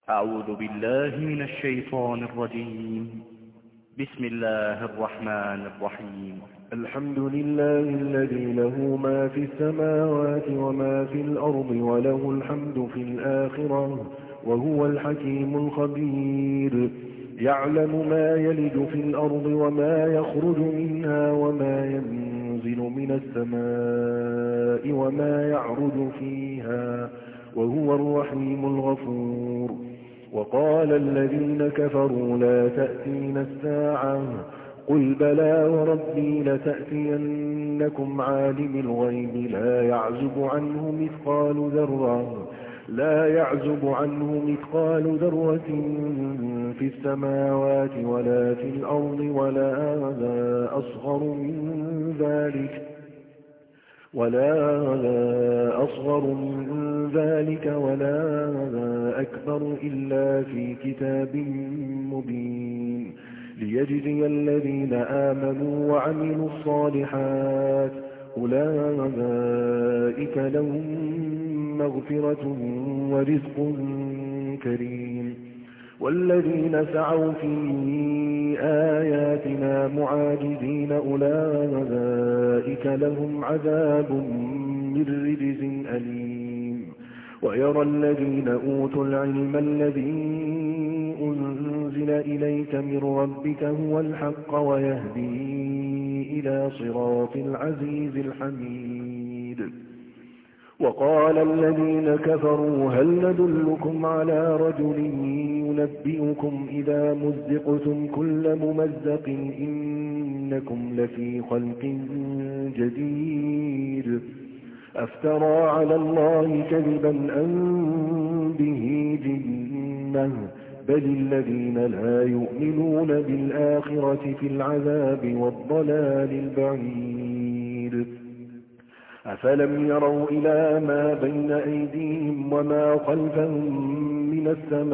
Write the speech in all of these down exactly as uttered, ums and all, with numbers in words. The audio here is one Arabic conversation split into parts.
أعوذ بالله من الشيطان الرجيم. بسم الله الرحمن الرحيم. الحمد لله الذي له ما في السماوات وما في الأرض وله الحمد في الآخرة وهو الحكيم الخبير. يعلم ما يلج في الأرض وما يخرج منها وما ينزل من السماء وما يعرج فيها وهو الرحيم الغفور. وقال الذين كفروا لا تأتينا الساعة قل بلى وربي لتأتينكم عالم الغيب لا يعزب عنه مثقال ذرة لا يعزب عنه مثقال ذرة في السماوات ولا في الأرض ولا أصغر من ذلك ولا أصغر من ذلك ولا أكبر إلا في كتاب مبين ليجزي الذين آمنوا وعملوا الصالحات أولئك لهم مغفرة ورزق كريم. والذين سعوا في آياتنا معاجزين أولئك لهم عذاب من رجز أليم. ويرى الذين أوتوا العلم الذي أنزل إليك من ربك هو الحق ويهدي إلى صراط العزيز الحميد. وقال الذين كفروا هل ندلكم على رجل ينبئكم إذا مزقتم كل ممزق إنكم لفي خلق جديد أفترى على الله كذبا أم به جنة بل الذين لا يؤمنون بالآخرة في العذاب والضلال البعيد. أفلم يروا إلى ما بين أيديهم وما خلفهم من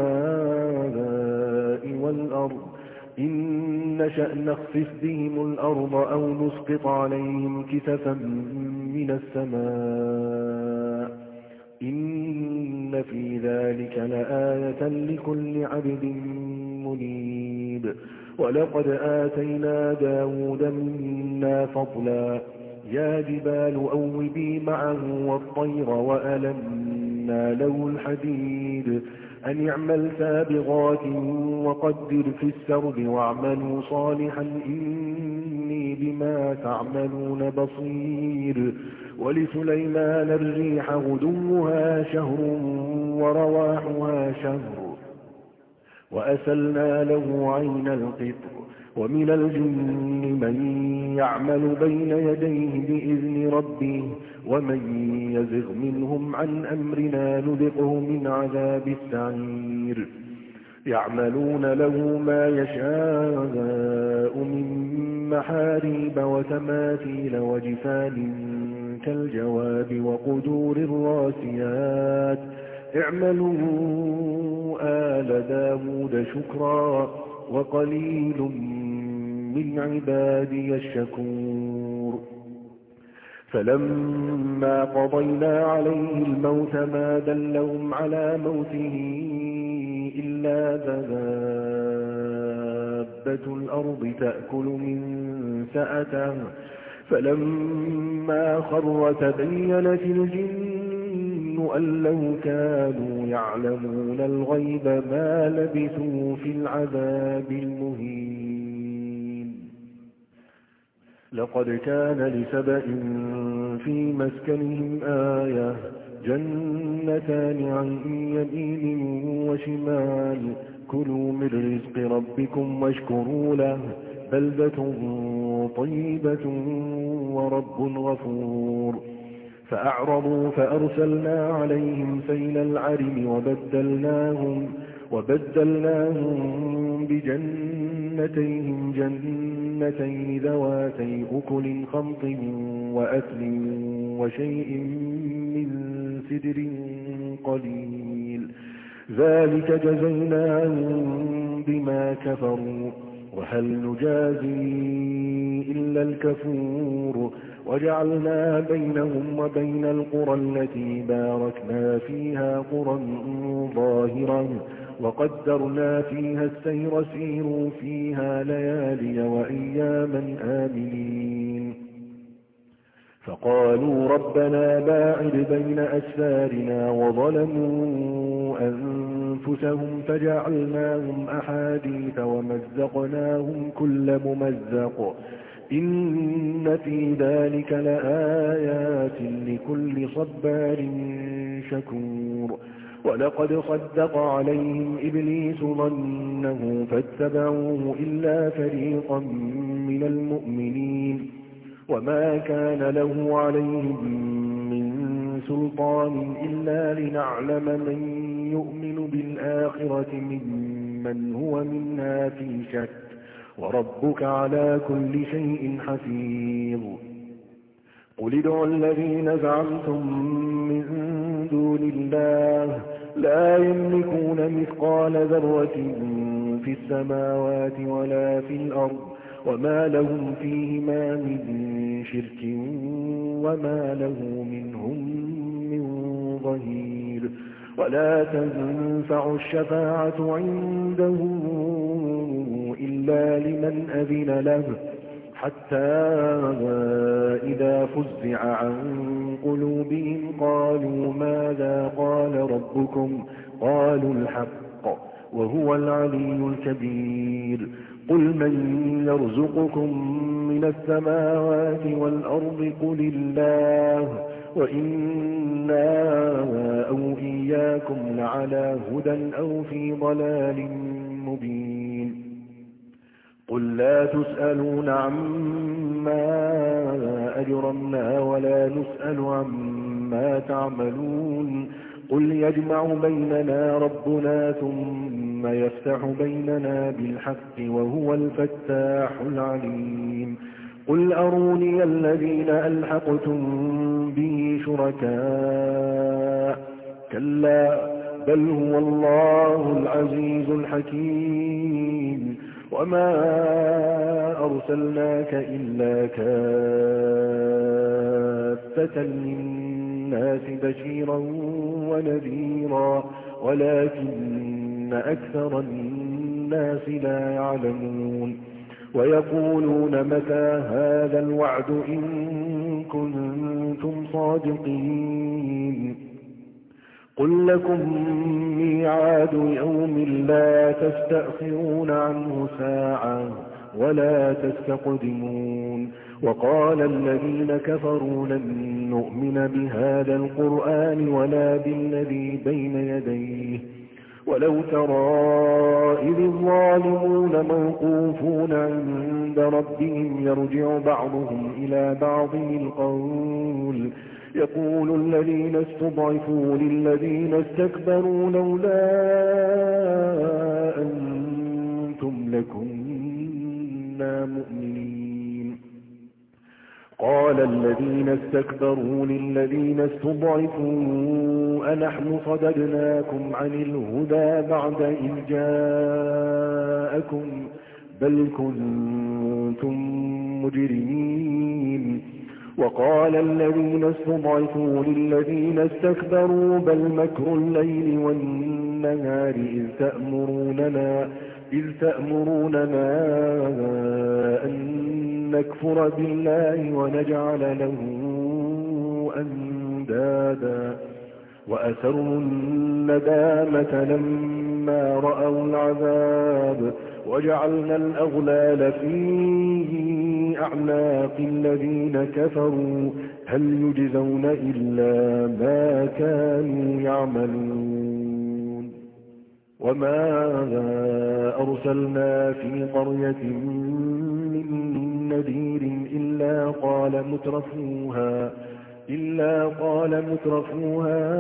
السماء والأرض إن نشأ نخسف بهم الأرض أو نسقط عليهم كسفا من السماء إن في ذلك لآية لكل عبد منيب. ولقد آتينا داود منا فضلا يا جبال أوبي معه والطير وألنا له الحديد أن اعمل سابغات وقدر في السرد واعملوا صالحا إني بما تعملون بصير. ولسليمان الريح غدوها شهر ورواحها شهر وأسلنا له عين القطر. ومن الجن من يعمل بين يديه بإذن ربه ومن يزغ منهم عن أمرنا نذقه من عذاب السعير. يعملون له ما يشاء من محاريب وتماثيل وجفان كالجواب وقدور الراسيات اعملوا آل داود شكرا وقليل من عبادي الشكور. فلما قضينا عليه الموت ما دلهم على موته إلا دابة الأرض تأكل من سأته فلما خر تبينت الجن أن لو كانوا يعلمون الغيب ما لبثوا في العذاب المهين. لقد كان لسبأ في مسكنهم آية جنتان عن يمين وشمال كلوا من رزق ربكم واشكروا له بلدة طيبة ورب غفور. فأعرضوا فأرسلنا عليهم سيل العرم وبدلناهم, وبدلناهم بجنتيهم جنتين ذواتي أكل خمط وأثل وشيء من سدر قليل ذلك جزيناهم بما كفروا وهل نجازي إلا الكفور. وجعلنا بينهم وبين القرى التي باركنا فيها قرى ظاهرا وقدرنا فيها السير سيروا فيها ليالي وأياما آمنين فقالوا ربنا باعد بين أسفارنا وظلموا أنفسهم فجعلناهم أحاديث ومزقناهم كل ممزق إن في ذلك لآيات لكل صبار شكور ولقد صدق عليهم إبليس ظنه فاتبعوه إلا فريقا من المؤمنين وما كان له عليهم من سلطان إلا لنعلم من يؤمن بالآخرة ممن هو منها في شك وربك على كل شيء حفيظ قل ادعوا الذين زعمتم من دون الله لا يملكون مثقال ذرة في السماوات ولا في الأرض وما لهم فيهما من شرك وما له منهم من ظهير ولا تنفع الشفاعة عنده إلا لمن أذن له حتى إذا فزع عن قلوبهم قالوا ماذا قال ربكم قالوا الحق وهو العلي الكبير قل من يرزقكم من السماوات والأرض قل الله وإنا أو إياكم لعلى هدى أو في ضلال مبين قل لا تسألون عما أجرمنا ولا نسأل عما تعملون قل يجمع بيننا ربنا ثم يفتح بيننا بالحق وهو الفتاح العليم قل أروني الذين ألحقتم به شركاء كلا بل هو الله العزيز الحكيم وما أرسلناك إلا كافة للناس بشيرا ونذيرا ولكن أكثر الناس لا يعلمون ويقولون متى هذا الوعد إن كنتم صادقين قل لكم ميعاد يوم لا تستأخرون عنه ساعة ولا تستقدمون وقال الذين كفروا لن نؤمن بهذا القرآن ولا بالذي بين يديه ولو ترى إذ الظالمون موقوفون عند ربهم يرجع بعضهم إلى بعض القول يقول الذين استضعفوا للذين استكبروا لولا أنتم لكنا مؤمنين قال الذين استكبروا للذين استضعفوا أنحن صددناكم عن الهدى بعد إذ جاءكم بل كنتم مجرمين وقال الذين استضعفوا للذين استكبروا بل مكر الليل والنهار إذ تأمروننا, إذ تأمروننا أن نكفر بالله ونجعل له أندادا وأسروا الندامة لما رأوا العذاب وجعلنا الأغلال في أعناق الذين كفروا هل يجزون إلا ما كانوا يعملون وما أرسلنا في قرية من نذير إلا قال مترفوها إلا قال مترفوها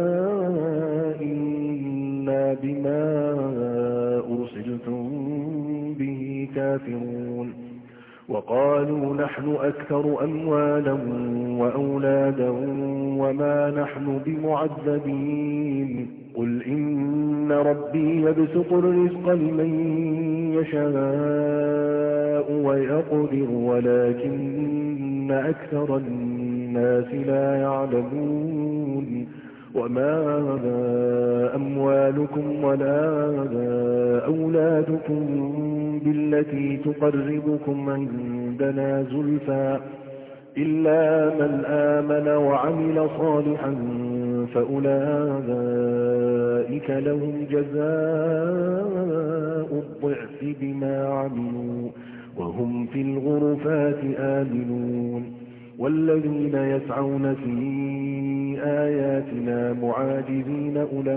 إنا بما أرسلتم به كافرون وقالوا نحن أكثر أموالا وأولادا وما نحن بمعذبين قل إن ربي يبسط الرزق لمن يشاء ويقدر ولكن أكثر الناس لا يعلمون وما أموالكم أموالكم ولا أولادكم بالتي تقربكم عندنا زلفى إلا من آمن وعمل صالحا فأولئك لهم جزاء الضعف بما عملوا وهم في الغرفات آمنون والذين يسعون في آياتنا معاجزين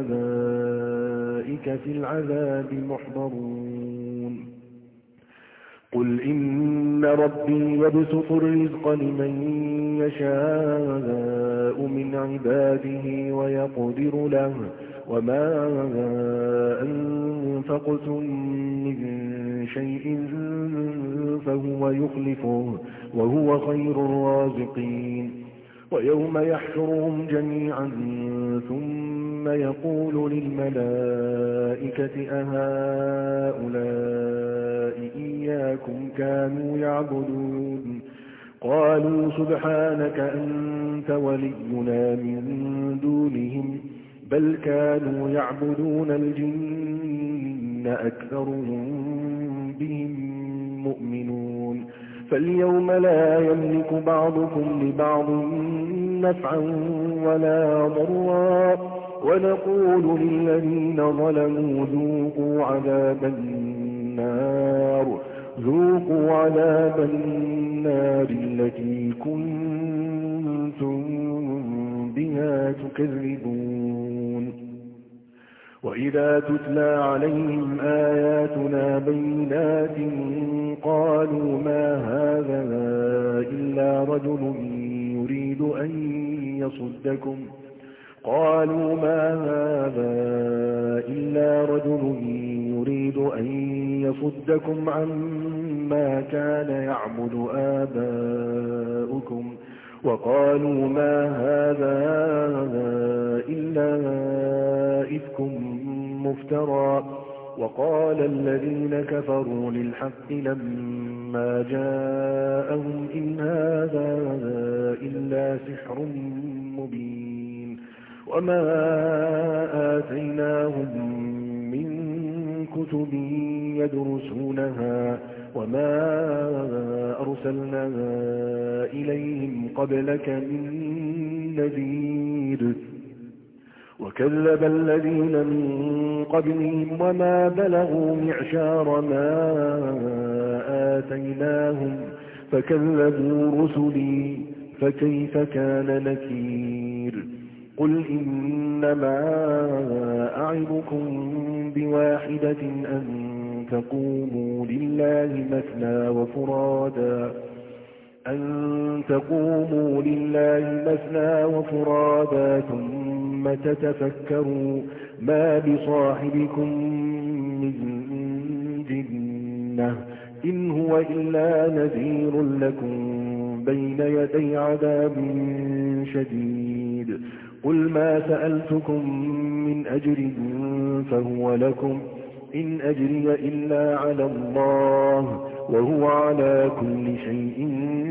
أولئك في العذاب محضرون قل إن ربي يبسط الرزق لمن يشاء من عباده ويقدر له وما أنفقتم من شيء فهو يخلفه وهو خير الرازقين ويوم يحشرهم جميعا ثم يقول للملائكة أهؤلاء إياكم كانوا يعبدون قالوا سبحانك أنت ولينا من دونهم بل كانوا يعبدون الجن أكثرهم بهم مؤمنون فاليوم لا يملك بعضكم لبعض نفعا ولا ضرا ونقول للذين ظلموا ذوقوا عذاب النار ذوقوا عذاب النار التي كنتم بها تكذبون وإذا تتلى عليهم آياتنا بينات قالوا ما هذا إلا رجل يريد أن يصدكم قالوا ما هذا إلا رجل يريد أن يصدكم عما كان يعبد آباؤكم وقالوا ما هذا إلا إفك مفترى وقال الذين كفروا للحق لما جاءهم إن هذا إلا سحر مبين وما آتيناهم من كتب يدرسونها وما أرسلنا إليهم قبلك من نذير وكذب الذين من قبلهم وما بلغوا معشار ما آتيناهم فكذبوا رسلي فكيف كان نكير قل إنما أعظكم بواحدة أن تقوموا لله مثنى وفرادا أن تقوموا لله مثنى وفرادا ثم تتفكروا ما بصاحبكم من جنة إن هو إلا نذير لكم بين يدي عذاب شديد قل ما سألتكم من أجر فهو لكم إن أجري إلا على الله وهو على كل شيء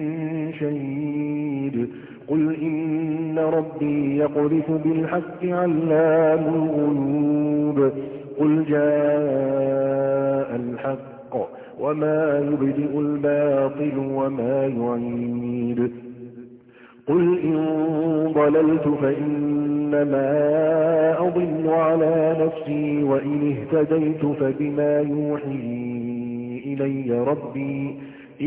شهيد قل إن ربي يقذف بالحق علام الغيوب قل جاء الحق وما يبدئ الباطل وما يعيد قل إن ضللت فإنما أضل على نفسي وإن اهتديت فبما يوحي إلي ربي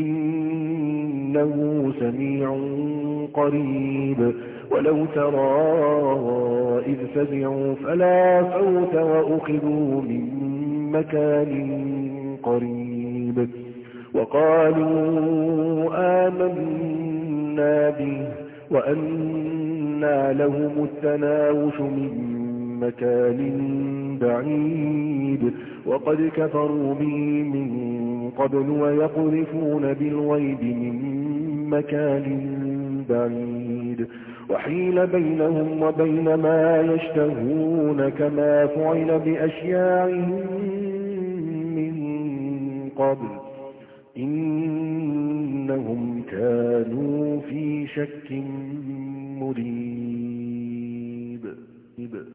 إنه سميع قريب ولو ترى إذ فزعوا فلا فوت وأخذوا من مكان قريب وقالوا آمنا به وأنى لهم التناوش من مكان بعيد وقد كفروا به من قبل ويقذفون بالغيب من مكان بعيد وحيل بينهم وبين ما يشتهون كما فعل بأشياعهم من قبل إنهم كانوا في شك مريب